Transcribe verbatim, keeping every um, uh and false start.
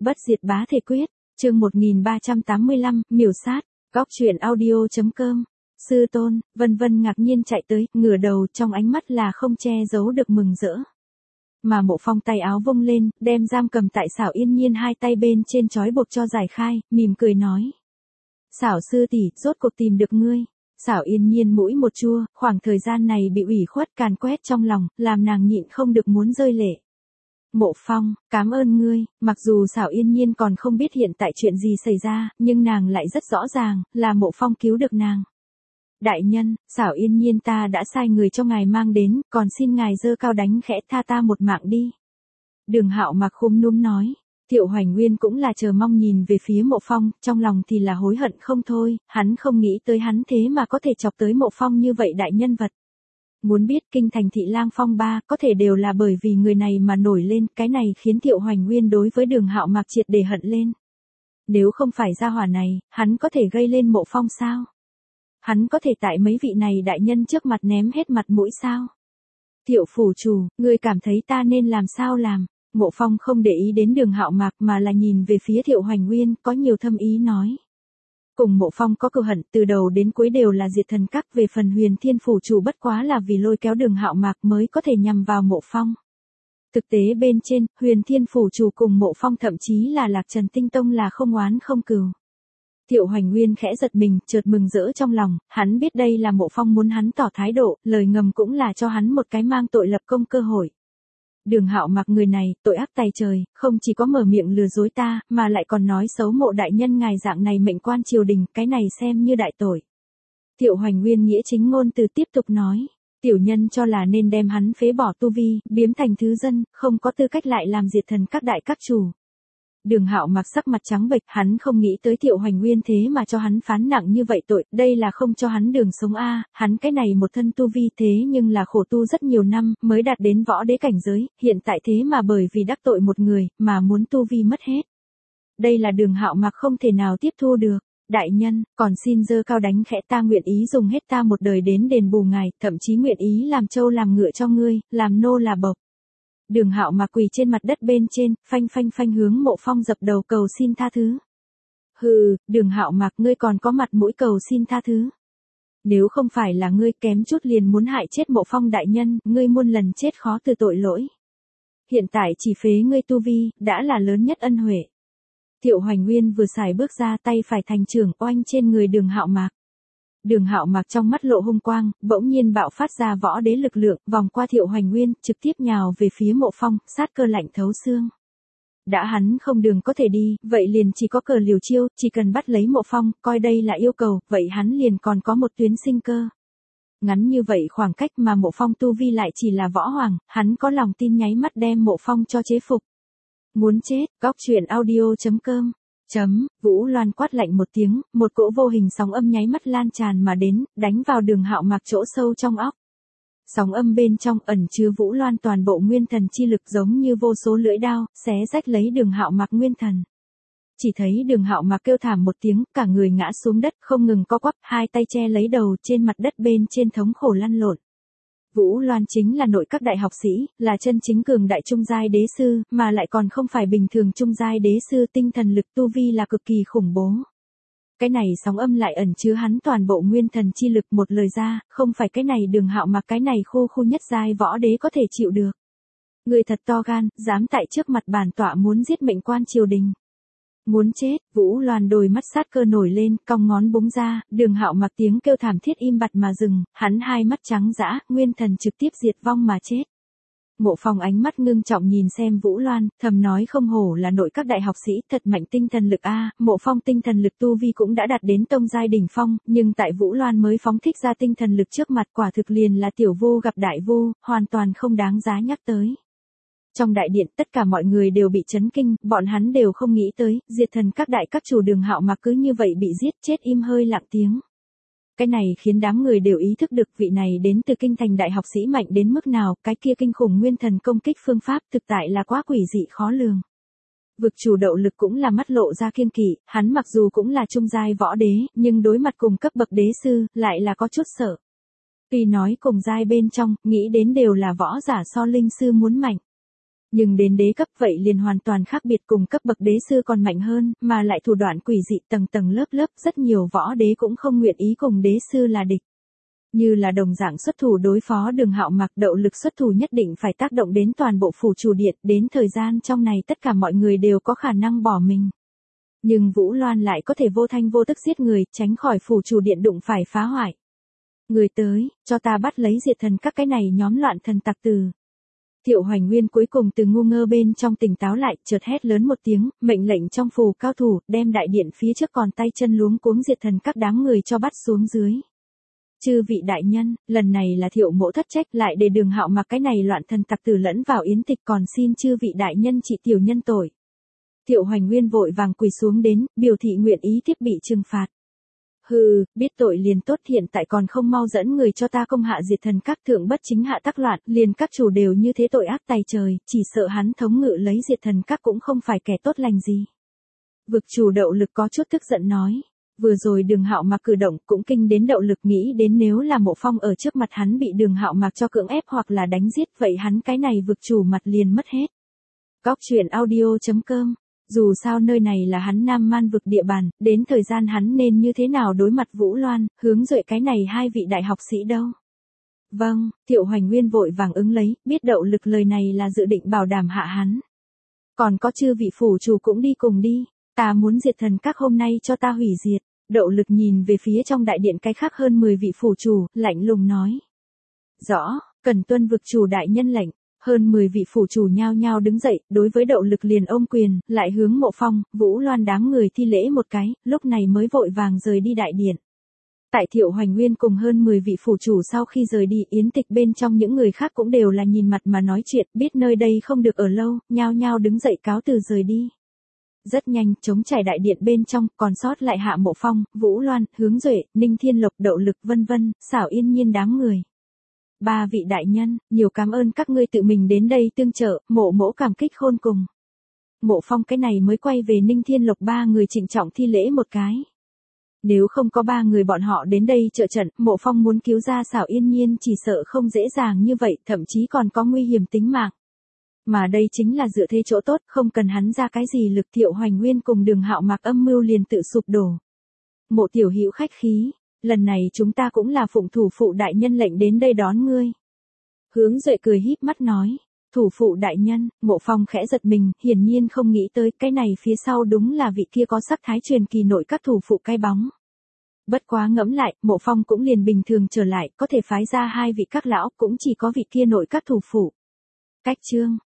Bất diệt bá thể quyết, chương một nghìn ba trăm tám mươi lăm, miểu sát, góc truyện audio.com. Sư tôn, vân vân ngạc nhiên chạy tới, ngửa đầu, trong ánh mắt là không che giấu được mừng rỡ. Mà Mộ Phong tay áo vung lên, đem giam cầm tại Xảo Yên Nhiên hai tay bên trên trói buộc cho giải khai, mỉm cười nói. Xảo sư tỷ, rốt cuộc tìm được ngươi. Xảo Yên Nhiên mũi một chua, khoảng thời gian này bị ủy khuất càn quét trong lòng, làm nàng nhịn không được muốn rơi lệ. Mộ Phong, cảm ơn ngươi, mặc dù Xảo Yên Nhiên còn không biết hiện tại chuyện gì xảy ra, nhưng nàng lại rất rõ ràng, là Mộ Phong cứu được nàng. Đại nhân, Xảo Yên Nhiên ta đã sai người cho ngài mang đến, còn xin ngài giơ cao đánh khẽ tha ta một mạng đi. Đường Hạo mặc khum núm nói. Thiệu Hoành Nguyên cũng là chờ mong nhìn về phía Mộ Phong, trong lòng thì là hối hận không thôi, hắn không nghĩ tới hắn thế mà có thể chọc tới Mộ Phong như vậy đại nhân vật. Muốn biết kinh thành Thị Lang phong ba có thể đều là bởi vì người này mà nổi lên, cái này khiến Thiệu Hoành Nguyên đối với Đường Hạo Mạc triệt để hận lên. Nếu không phải gia hỏa này, hắn có thể gây lên Mộ Phong sao? Hắn có thể tại mấy vị này đại nhân trước mặt ném hết mặt mũi sao? Thiệu phủ chủ, ngươi cảm thấy ta nên làm sao làm? Mộ Phong không để ý đến Đường Hạo Mạc mà là nhìn về phía Thiệu Hoành Nguyên, có nhiều thâm ý nói. Cùng Mộ Phong có cừu hận, từ đầu đến cuối đều là diệt thần các, về phần Huyền Thiên phủ chủ bất quá là vì lôi kéo Đường Hạo Mạc mới có thể nhằm vào Mộ Phong. Thực tế bên trên, Huyền Thiên phủ chủ cùng Mộ Phong thậm chí là Lạc Trần Tinh Tông là không oán không cừu. Thiệu Hoành Nguyên khẽ giật mình, chợt mừng rỡ trong lòng, hắn biết đây là Mộ Phong muốn hắn tỏ thái độ, lời ngầm cũng là cho hắn một cái mang tội lập công cơ hội. Đường Hạo Mặc người này, tội ác tày trời, không chỉ có mở miệng lừa dối ta, mà lại còn nói xấu Mộ đại nhân ngài dạng này mệnh quan triều đình, cái này xem như đại tội. Thiệu Hoành Nguyên nghĩa chính ngôn từ tiếp tục nói, tiểu nhân cho là nên đem hắn phế bỏ tu vi, biếm thành thứ dân, không có tư cách lại làm diệt thần các đại các chủ. Đường Hạo Mặc sắc mặt trắng bệch, hắn không nghĩ tới Thiệu Hoành Nguyên thế mà cho hắn phán nặng như vậy tội, đây là không cho hắn đường sống a, hắn cái này một thân tu vi thế nhưng là khổ tu rất nhiều năm, mới đạt đến võ đế cảnh giới, hiện tại thế mà bởi vì đắc tội một người, mà muốn tu vi mất hết. Đây là Đường Hạo Mặc không thể nào tiếp thu được. Đại nhân, còn xin giơ cao đánh khẽ ta nguyện ý dùng hết ta một đời đến đền bù ngài, thậm chí nguyện ý làm trâu làm ngựa cho ngươi, làm nô là bộc. Đường Hạo Mạc quỳ trên mặt đất bên trên, phanh phanh phanh hướng Mộ Phong dập đầu cầu xin tha thứ. Hừ, Đường Hạo Mạc ngươi còn có mặt mũi cầu xin tha thứ. Nếu không phải là ngươi kém chút liền muốn hại chết Mộ Phong đại nhân, ngươi muôn lần chết khó từ tội lỗi. Hiện tại chỉ phế ngươi tu vi, đã là lớn nhất ân huệ. Thiệu Hoành Nguyên vừa xài bước ra, tay phải thành trưởng oanh trên người Đường Hạo Mạc. Đường Hạo Mạc trong mắt lộ hung quang, bỗng nhiên bạo phát ra võ đế lực lượng, vòng qua Thiệu Hoành Nguyên, trực tiếp nhào về phía Mộ Phong, sát cơ lạnh thấu xương. Đã hắn không đường có thể đi, vậy liền chỉ có cờ liều chiêu, chỉ cần bắt lấy Mộ Phong, coi đây là yêu cầu, vậy hắn liền còn có một tuyến sinh cơ. Ngắn như vậy khoảng cách mà Mộ Phong tu vi lại chỉ là võ hoàng, hắn có lòng tin nháy mắt đem Mộ Phong cho chế phục. Muốn chết, góc truyện audio.com. Chấm, Vũ Loan quát lạnh một tiếng, một cỗ vô hình sóng âm nháy mắt lan tràn mà đến, đánh vào Đường Hạo Mạc chỗ sâu trong óc. Sóng âm bên trong ẩn chứa Vũ Loan toàn bộ nguyên thần chi lực giống như vô số lưỡi đao, xé rách lấy Đường Hạo Mạc nguyên thần. Chỉ thấy Đường Hạo Mạc kêu thảm một tiếng, cả người ngã xuống đất, không ngừng co quắp, hai tay che lấy đầu, trên mặt đất bên trên thống khổ lăn lộn. Vũ Loan chính là nội các đại học sĩ, là chân chính cường đại trung giai đế sư, mà lại còn không phải bình thường trung giai đế sư, tinh thần lực tu vi là cực kỳ khủng bố. Cái này sóng âm lại ẩn chứa hắn toàn bộ nguyên thần chi lực, một lời ra, không phải cái này Đường Hạo Mạc cái này khu khu nhất giai võ đế có thể chịu được. Người thật to gan, dám tại trước mặt bản tọa muốn giết mệnh quan triều đình. Muốn chết, Vũ Loan đôi mắt sát cơ nổi lên, cong ngón búng ra, Đường Hạo Mạc tiếng kêu thảm thiết im bặt mà dừng, hắn hai mắt trắng dã, nguyên thần trực tiếp diệt vong mà chết. Mộ Phong ánh mắt ngưng trọng nhìn xem Vũ Loan, thầm nói không hổ là nội các đại học sĩ, thật mạnh tinh thần lực a, Mộ Phong tinh thần lực tu vi cũng đã đạt đến tông giai đỉnh phong, nhưng tại Vũ Loan mới phóng thích ra tinh thần lực trước mặt, quả thực liền là tiểu vu gặp đại vu, hoàn toàn không đáng giá nhắc tới. Trong đại điện, tất cả mọi người đều bị chấn kinh, bọn hắn đều không nghĩ tới, diệt thần các đại các chủ Đường Hạo Mạc cứ như vậy bị giết chết im hơi lặng tiếng. Cái này khiến đám người đều ý thức được vị này đến từ kinh thành đại học sĩ mạnh đến mức nào, cái kia kinh khủng nguyên thần công kích phương pháp thực tại là quá quỷ dị khó lường. Vực chủ Đậu Lực cũng là mắt lộ ra kiêng kỵ, hắn mặc dù cũng là trung giai võ đế, nhưng đối mặt cùng cấp bậc đế sư, lại là có chút sợ. Tuy nói cùng giai bên trong, nghĩ đến đều là võ giả so linh sư muốn mạnh. Nhưng đến đế cấp vậy liền hoàn toàn khác biệt, cùng cấp bậc đế sư còn mạnh hơn, mà lại thủ đoạn quỷ dị tầng tầng lớp lớp, rất nhiều võ đế cũng không nguyện ý cùng đế sư là địch. Như là đồng dạng xuất thủ đối phó Đường Hạo Mặc, Đậu Lực xuất thủ nhất định phải tác động đến toàn bộ phủ chủ điện, đến thời gian trong này tất cả mọi người đều có khả năng bỏ mình. Nhưng Vũ Loan lại có thể vô thanh vô tức giết người, tránh khỏi phủ chủ điện đụng phải phá hoại. Người tới, cho ta bắt lấy diệt thần các cái này nhóm loạn thần tặc tử. Thiệu Hoành Nguyên cuối cùng từ ngu ngơ bên trong tỉnh táo lại, chợt hét lớn một tiếng, mệnh lệnh trong phù cao thủ, đem đại điện phía trước còn tay chân luống cuống diệt thần các đám người cho bắt xuống dưới. Chư vị đại nhân, lần này là Thiệu mỗ thất trách, lại để Đường Hạo Mặc cái này loạn thần tặc tử lẫn vào yến tịch, còn xin chư vị đại nhân trị tiểu nhân tội. Thiệu Hoành Nguyên vội vàng quỳ xuống đến, biểu thị nguyện ý tiếp bị trừng phạt. Hừ, biết tội liền tốt, hiện tại còn không mau dẫn người cho ta công hạ diệt thần các, thượng bất chính hạ tắc loạn, liền các chủ đều như thế tội ác tày trời, chỉ sợ hắn thống ngự lấy diệt thần các cũng không phải kẻ tốt lành gì. Vực chủ Đậu Lực có chút tức giận nói. Vừa rồi Đường Hạo Mặc cử động cũng kinh đến Đậu Lực, nghĩ đến nếu là Mộ Phong ở trước mặt hắn bị Đường Hạo Mặc cho cưỡng ép hoặc là đánh giết, vậy hắn cái này vực chủ mặt liền mất hết. Góc truyện audio chấm com. Dù sao nơi này là hắn Nam Man vực địa bàn, đến thời gian hắn nên như thế nào đối mặt Vũ Loan, Hướng Duệ cái này hai vị đại học sĩ đâu. Vâng, Thiệu Hoành Nguyên vội vàng ứng lấy, biết Đậu Lực lời này là dự định bảo đảm hạ hắn. Còn có chư vị phủ chủ cũng đi cùng đi, ta muốn diệt thần các hôm nay cho ta hủy diệt. Đậu Lực nhìn về phía trong đại điện cái khác hơn mười vị phủ chủ, lạnh lùng nói. Rõ, cần tuân vực chủ đại nhân lệnh. Hơn mười vị phủ chủ nhao nhao đứng dậy, đối với Đậu Lực liền ôm quyền, lại hướng Mộ Phong, Vũ Loan đám người thi lễ một cái, lúc này mới vội vàng rời đi đại điện. Tại Thiệu Hoành Nguyên cùng hơn mười vị phủ chủ sau khi rời đi, yến tịch bên trong những người khác cũng đều là nhìn mặt mà nói chuyện, biết nơi đây không được ở lâu, nhao nhao đứng dậy cáo từ rời đi. Rất nhanh, trống trải đại điện bên trong, còn sót lại Hạ Mộ Phong, Vũ Loan, Hướng Duệ, Ninh Thiên Lộc, Đậu Lực vân vân, Xảo Yên Nhiên đám người. Ba vị đại nhân, nhiều cảm ơn các ngươi tự mình đến đây tương trợ, mộ mỗ cảm kích khôn cùng. Mộ Phong cái này mới quay về Ninh Thiên Lộc ba người trịnh trọng thi lễ một cái. Nếu không có ba người bọn họ đến đây trợ trận, Mộ Phong muốn cứu ra Xảo Yên Nhiên chỉ sợ không dễ dàng như vậy, thậm chí còn có nguy hiểm tính mạng. Mà đây chính là dựa thế chỗ tốt, không cần hắn ra cái gì lực. Thiệu Hoành Nguyên cùng Đường Hạo Mặc âm mưu liền tự sụp đổ. Mộ tiểu hữu khách khí. Lần này chúng ta cũng là phụng thủ phụ đại nhân lệnh đến đây đón ngươi. Hướng Duệ cười híp mắt nói. Thủ phụ đại nhân, Mộ Phong khẽ giật mình, hiển nhiên không nghĩ tới cái này phía sau đúng là vị kia có sắc thái truyền kỳ nội các thủ phụ cái bóng. Bất quá ngẫm lại, Mộ Phong cũng liền bình thường trở lại, có thể phái ra hai vị các lão, cũng chỉ có vị kia nội các thủ phụ. Cách chương.